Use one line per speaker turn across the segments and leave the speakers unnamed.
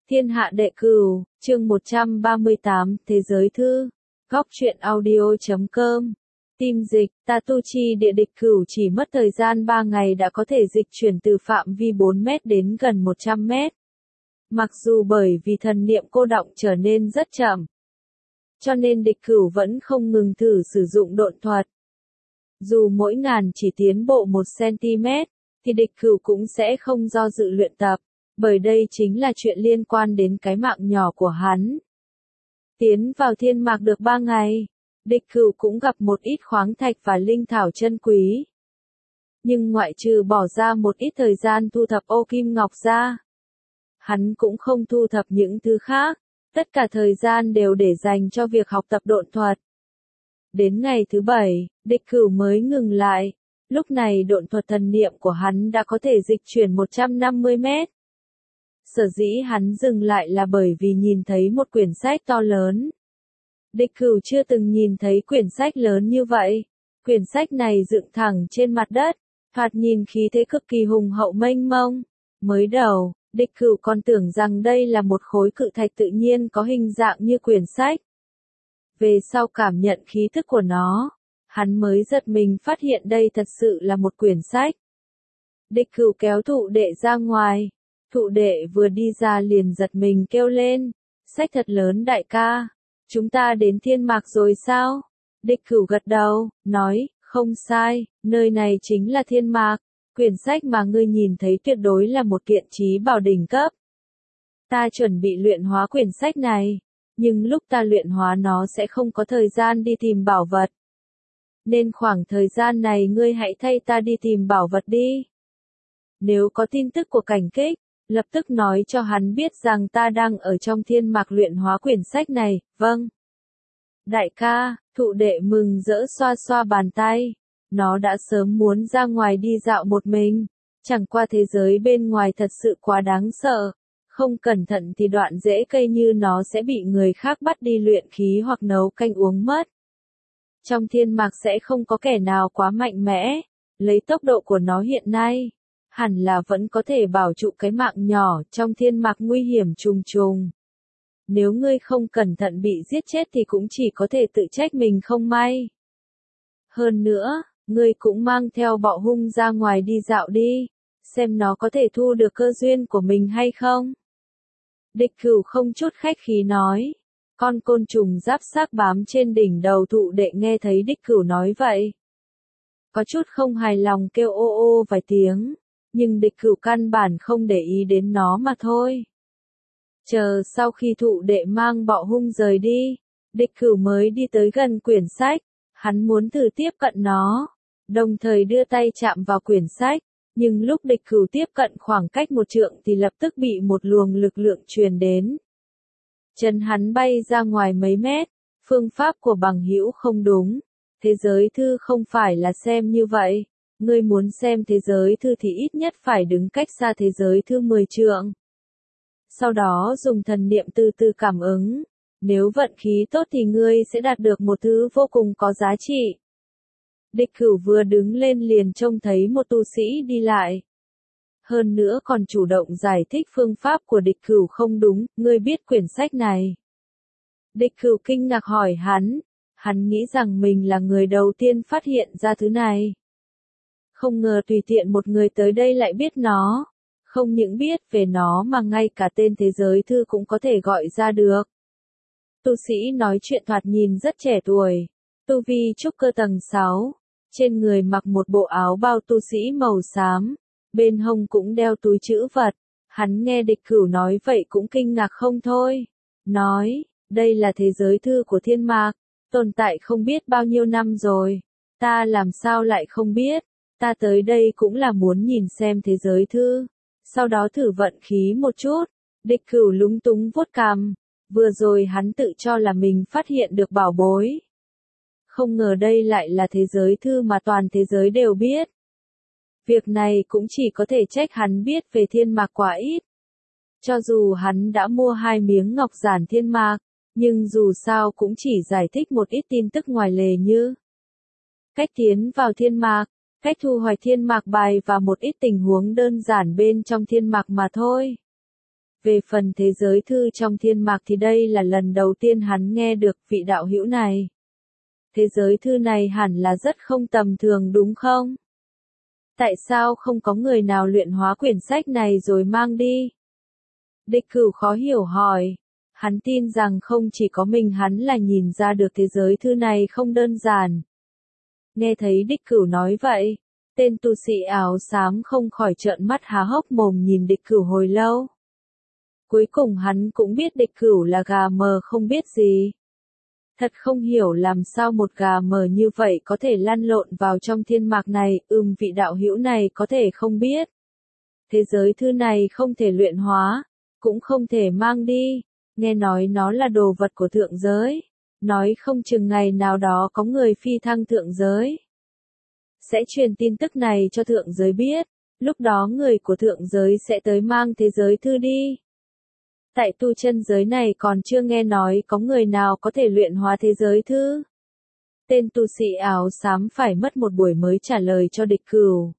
Thiên hạ đệ cửu, chương 138, Thế giới thư. Góc truyện audio.com. Tim dịch, ta tu chi địa địch cửu chỉ mất thời gian 3 ngày đã có thể dịch chuyển từ phạm vi 4 mét đến gần 100 mét. Mặc dù bởi vì thần niệm cô đọng trở nên rất chậm, cho nên địch cửu vẫn không ngừng thử sử dụng độn thuật. Dù mỗi ngàn chỉ tiến bộ 1 cm, thì địch cửu cũng sẽ không do dự luyện tập, bởi đây chính là chuyện liên quan đến cái mạng nhỏ của hắn. Tiến vào thiên mạc được 3 ngày, địch cửu cũng gặp một ít khoáng thạch và linh thảo chân quý. Nhưng ngoại trừ bỏ ra một ít thời gian thu thập ô kim ngọc ra, hắn cũng không thu thập những thứ khác, tất cả thời gian đều để dành cho việc học tập độn thuật. Đến ngày thứ 7, địch cửu mới ngừng lại, lúc này độn thuật thần niệm của hắn đã có thể dịch chuyển 150 mét. Sở dĩ hắn dừng lại là bởi vì nhìn thấy một quyển sách to lớn. Địch cửu chưa từng nhìn thấy quyển sách lớn như vậy. Quyển sách này dựng thẳng trên mặt đất, thoạt nhìn khí thế cực kỳ hùng hậu mênh mông. Mới đầu, địch cửu còn tưởng rằng đây là một khối cự thạch tự nhiên có hình dạng như quyển sách. Về sau cảm nhận khí thức của nó, hắn mới giật mình phát hiện đây thật sự là một quyển sách. Địch cửu kéo thụ đệ ra ngoài. Thụ đệ vừa đi ra liền giật mình kêu lên, sách thật lớn đại ca, chúng ta đến thiên mạc rồi sao? Địch cửu gật đầu, nói, không sai, nơi này chính là thiên mạc, quyển sách mà ngươi nhìn thấy tuyệt đối là một kiện chí bảo đỉnh cấp. Ta chuẩn bị luyện hóa quyển sách này, nhưng lúc ta luyện hóa nó sẽ không có thời gian đi tìm bảo vật. Nên khoảng thời gian này ngươi hãy thay ta đi tìm bảo vật đi. Nếu có tin tức của Cảnh Kích, lập tức nói cho hắn biết rằng ta đang ở trong thiên mạc luyện hóa quyển sách này, vâng. Đại ca, thụ đệ mừng rỡ xoa xoa bàn tay, nó đã sớm muốn ra ngoài đi dạo một mình, chẳng qua thế giới bên ngoài thật sự quá đáng sợ, không cẩn thận thì đoạn rễ cây như nó sẽ bị người khác bắt đi luyện khí hoặc nấu canh uống mất. Trong thiên mạc sẽ không có kẻ nào quá mạnh mẽ, lấy tốc độ của nó hiện nay. Hẳn là vẫn có thể bảo trụ cái mạng nhỏ trong thiên mạc nguy hiểm trùng trùng. Nếu ngươi không cẩn thận bị giết chết thì cũng chỉ có thể tự trách mình không may. Hơn nữa, ngươi cũng mang theo bọ hung ra ngoài đi dạo đi, xem nó có thể thu được cơ duyên của mình hay không. Địch cửu không chút khách khí nói. Con côn trùng giáp xác bám trên đỉnh đầu thụ đệ nghe thấy địch cửu nói vậy. Có chút không hài lòng kêu ô ô vài tiếng. Nhưng địch cửu căn bản không để ý đến nó mà thôi. Chờ sau khi thụ đệ mang bọ hung rời đi, địch cửu mới đi tới gần quyển sách, hắn muốn thử tiếp cận nó, đồng thời đưa tay chạm vào quyển sách, nhưng lúc địch cửu tiếp cận khoảng cách 1 trượng thì lập tức bị một luồng lực lượng truyền đến. Chân hắn bay ra ngoài mấy mét, phương pháp của bằng hữu không đúng, thế giới thư không phải là xem như vậy. Ngươi muốn xem thế giới thư thì ít nhất phải đứng cách xa thế giới thư 10 trượng. Sau đó dùng thần niệm từ từ cảm ứng. Nếu vận khí tốt thì ngươi sẽ đạt được một thứ vô cùng có giá trị. Địch cửu vừa đứng lên liền trông thấy một tu sĩ đi lại. Hơn nữa còn chủ động giải thích phương pháp của địch cửu không đúng, ngươi biết quyển sách này. Địch cửu kinh ngạc hỏi hắn nghĩ rằng mình là người đầu tiên phát hiện ra thứ này. Không ngờ tùy tiện một người tới đây lại biết nó. Không những biết về nó mà ngay cả tên thế giới thư cũng có thể gọi ra được. Tu sĩ nói chuyện thoạt nhìn rất trẻ tuổi. Tu vi trúc cơ tầng 6. Trên người mặc một bộ áo bao tu sĩ màu xám. Bên hông cũng đeo túi trữ vật. Hắn nghe địch cửu nói vậy cũng kinh ngạc không thôi. Nói, đây là thế giới thư của thiên mạc. Tồn tại không biết bao nhiêu năm rồi. Ta làm sao lại không biết. Ta tới đây cũng là muốn nhìn xem thế giới thư, sau đó thử vận khí một chút. Địch cửu lúng túng vuốt cằm, vừa rồi hắn tự cho là mình phát hiện được bảo bối. Không ngờ đây lại là thế giới thư mà toàn thế giới đều biết. Việc này cũng chỉ có thể trách hắn biết về thiên mạc quá ít. Cho dù hắn đã mua 2 miếng ngọc giản thiên mạc, nhưng dù sao cũng chỉ giải thích một ít tin tức ngoài lề như cách tiến vào thiên mạc, cách thu hoạch thiên mạc bài và một ít tình huống đơn giản bên trong thiên mạc mà thôi. Về phần thế giới thư trong thiên mạc thì đây là lần đầu tiên hắn nghe được vị đạo hữu này. Thế giới thư này hẳn là rất không tầm thường đúng không? Tại sao không có người nào luyện hóa quyển sách này rồi mang đi? Địch Cửu khó hiểu hỏi. Hắn tin rằng không chỉ có mình hắn là nhìn ra được thế giới thư này không đơn giản. Nghe thấy Địch Cửu nói vậy, tên tu sĩ áo xám không khỏi trợn mắt há hốc mồm nhìn Địch Cửu hồi lâu. Cuối cùng hắn cũng biết Địch Cửu là gà mờ không biết gì. Thật không hiểu làm sao một gà mờ như vậy có thể lăn lộn vào trong thiên mạc này, vị đạo hữu này có thể không biết. Thế giới thư này không thể luyện hóa, cũng không thể mang đi, nghe nói nó là đồ vật của thượng giới, nói không chừng ngày nào đó có người phi thăng thượng giới. Sẽ truyền tin tức này cho thượng giới biết, lúc đó người của thượng giới sẽ tới mang thế giới thư đi. Tại tu chân giới này còn chưa nghe nói có người nào có thể luyện hóa thế giới thư. Tên tu sĩ áo xám phải mất một buổi mới trả lời cho Địch Cửu.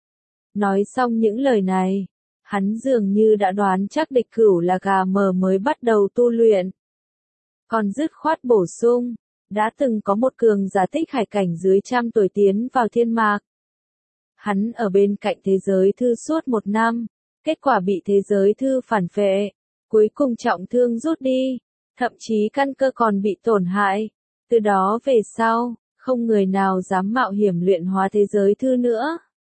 Nói xong những lời này, hắn dường như đã đoán chắc Địch Cửu là gà mờ mới bắt đầu tu luyện. Còn dứt khoát bổ sung, đã từng có một cường giả tích hải cảnh dưới 100 tuổi tiến vào thiên mạc. Hắn ở bên cạnh thế giới thư suốt 1 năm, kết quả bị thế giới thư phản phệ. Cuối cùng trọng thương rút đi, thậm chí căn cơ còn bị tổn hại. Từ đó về sau, không người nào dám mạo hiểm luyện hóa thế giới thư nữa.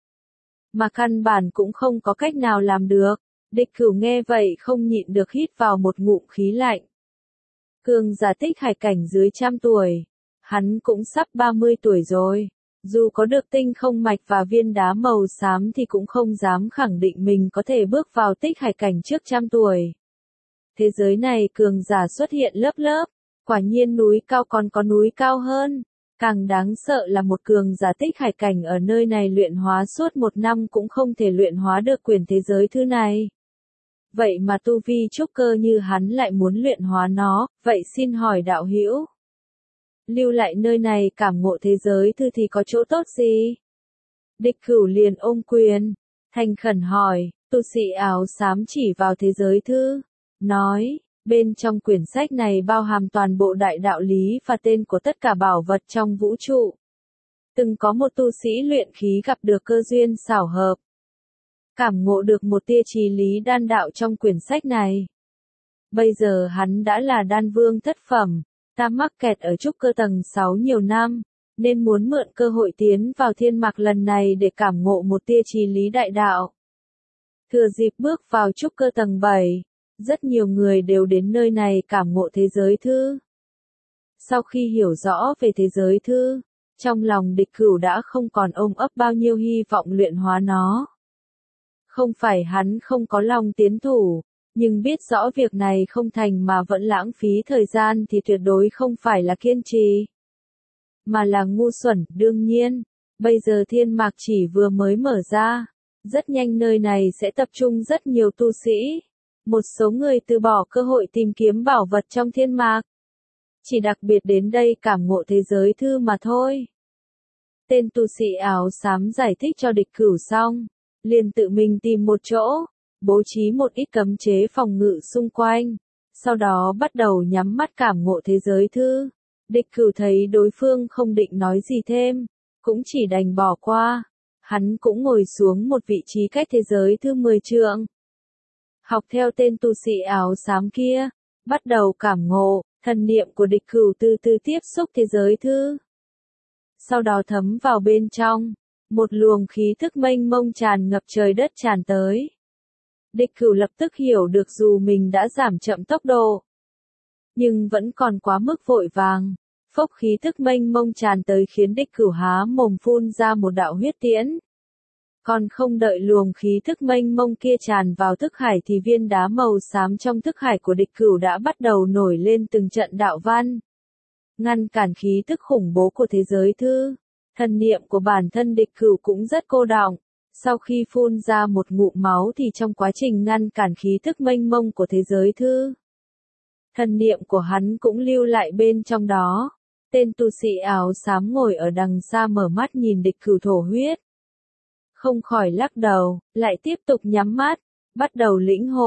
Mà căn bản cũng không có cách nào làm được. Địch Cửu nghe vậy không nhịn được hít vào một ngụm khí lạnh. Cường giả tích hải cảnh dưới 100 tuổi, hắn cũng sắp 30 tuổi rồi. Dù có được tinh không mạch và viên đá màu xám thì cũng không dám khẳng định mình có thể bước vào tích hải cảnh trước 100 tuổi. Thế giới này cường giả xuất hiện lớp lớp, quả nhiên núi cao còn có núi cao hơn. Càng đáng sợ là một cường giả tích hải cảnh ở nơi này luyện hóa suốt 1 năm cũng không thể luyện hóa được quyển thế giới thư này. Vậy mà tu vi trúc cơ như hắn lại muốn luyện hóa nó, vậy xin hỏi đạo hữu. Lưu lại nơi này cảm ngộ thế giới thư thì có chỗ tốt gì? Địch Cửu liền ôm quyền, thành khẩn hỏi, tu sĩ áo xám chỉ vào thế giới thư. Nói, bên trong quyển sách này bao hàm toàn bộ đại đạo lý và tên của tất cả bảo vật trong vũ trụ. Từng có một tu sĩ luyện khí gặp được cơ duyên xảo hợp. Cảm ngộ được một tia trí lý đan đạo trong quyển sách này. Bây giờ hắn đã là đan vương thất phẩm, ta mắc kẹt ở trúc cơ tầng 6 nhiều năm, nên muốn mượn cơ hội tiến vào thiên mạc lần này để cảm ngộ một tia trí lý đại đạo. Thừa dịp bước vào trúc cơ tầng 7. Rất nhiều người đều đến nơi này cảm ngộ thế giới thư. Sau khi hiểu rõ về thế giới thư, trong lòng Địch Cửu đã không còn ôm ấp bao nhiêu hy vọng luyện hóa nó. Không phải hắn không có lòng tiến thủ, nhưng biết rõ việc này không thành mà vẫn lãng phí thời gian thì tuyệt đối không phải là kiên trì, mà là ngu xuẩn. Đương nhiên, bây giờ thiên mạc chỉ vừa mới mở ra, rất nhanh nơi này sẽ tập trung rất nhiều tu sĩ. Một số người từ bỏ cơ hội tìm kiếm bảo vật trong thiên mạc. Chỉ đặc biệt đến đây cảm ngộ thế giới thư mà thôi. Tên tu sĩ áo xám giải thích cho Địch Cửu xong, liền tự mình tìm một chỗ, bố trí một ít cấm chế phòng ngự xung quanh. Sau đó bắt đầu nhắm mắt cảm ngộ thế giới thư. Địch Cửu thấy đối phương không định nói gì thêm, cũng chỉ đành bỏ qua. Hắn cũng ngồi xuống một vị trí cách thế giới thư 10 trượng. Học theo tên tu sĩ áo xám kia, bắt đầu cảm ngộ, thần niệm của Địch Cửu từ từ tiếp xúc thế giới thư. Sau đó thấm vào bên trong, một luồng khí thức mênh mông tràn ngập trời đất tràn tới. Địch Cửu lập tức hiểu được dù mình đã giảm chậm tốc độ, nhưng vẫn còn quá mức vội vàng. Phốc khí thức mênh mông tràn tới khiến Địch Cửu há mồm phun ra một đạo huyết tiễn. Còn không đợi luồng khí thức mênh mông kia tràn vào thức hải thì viên đá màu xám trong thức hải của Địch Cửu đã bắt đầu nổi lên từng trận đạo văn. Ngăn cản khí thức khủng bố của thế giới thư. Thần niệm của bản thân Địch Cửu cũng rất cô đọng. Sau khi phun ra một ngụm máu thì trong quá trình ngăn cản khí thức mênh mông của thế giới thư, thần niệm của hắn cũng lưu lại bên trong đó. Tên tu sĩ áo xám ngồi ở đằng xa mở mắt nhìn Địch Cửu thổ huyết. Không khỏi lắc đầu, lại tiếp tục nhắm mắt, bắt đầu lĩnh hội,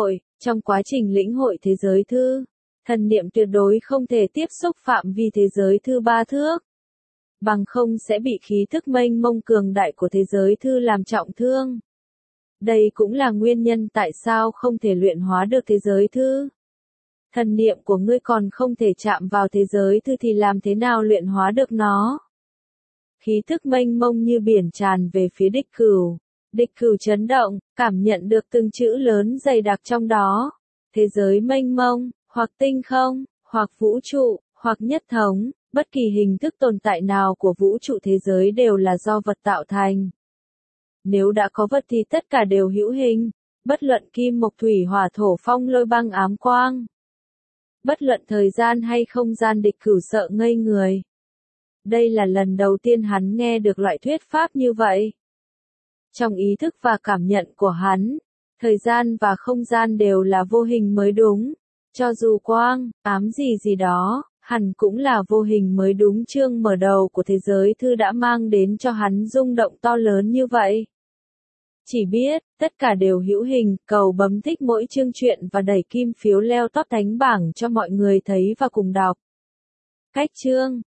Trong quá trình lĩnh hội thế giới thư, thần niệm tuyệt đối không thể tiếp xúc phạm vi thế giới thư 3 thước. Bằng không sẽ bị khí thức mênh mông cường đại của thế giới thư làm trọng thương. Đây cũng là nguyên nhân tại sao không thể luyện hóa được thế giới thư. Thần niệm của ngươi còn không thể chạm vào thế giới thư thì làm thế nào luyện hóa được nó? Khí thức mênh mông như biển tràn về phía địch cửu. Địch cửu chấn động, cảm nhận được từng chữ lớn dày đặc trong đó. Thế giới mênh mông, hoặc tinh không, hoặc vũ trụ, hoặc nhất thống, bất kỳ hình thức tồn tại nào của vũ trụ thế giới đều là do vật tạo thành. Nếu đã có vật thì tất cả đều hữu hình, bất luận kim mộc thủy hỏa thổ phong lôi băng ám quang. Bất luận thời gian hay không gian, địch cửu sợ ngây người. Đây là lần đầu tiên hắn nghe được loại thuyết pháp như vậy. Trong ý thức và cảm nhận của hắn, thời gian và không gian đều là vô hình mới đúng. Cho dù quang, ám gì gì đó, hẳn cũng là vô hình mới đúng. Chương mở đầu của thế giới thư đã mang đến cho hắn rung động to lớn như vậy. Chỉ biết, tất cả đều hữu hình, cầu bấm thích mỗi chương truyện và đẩy kim phiếu leo top thánh bảng cho mọi người thấy và cùng đọc. Cách chương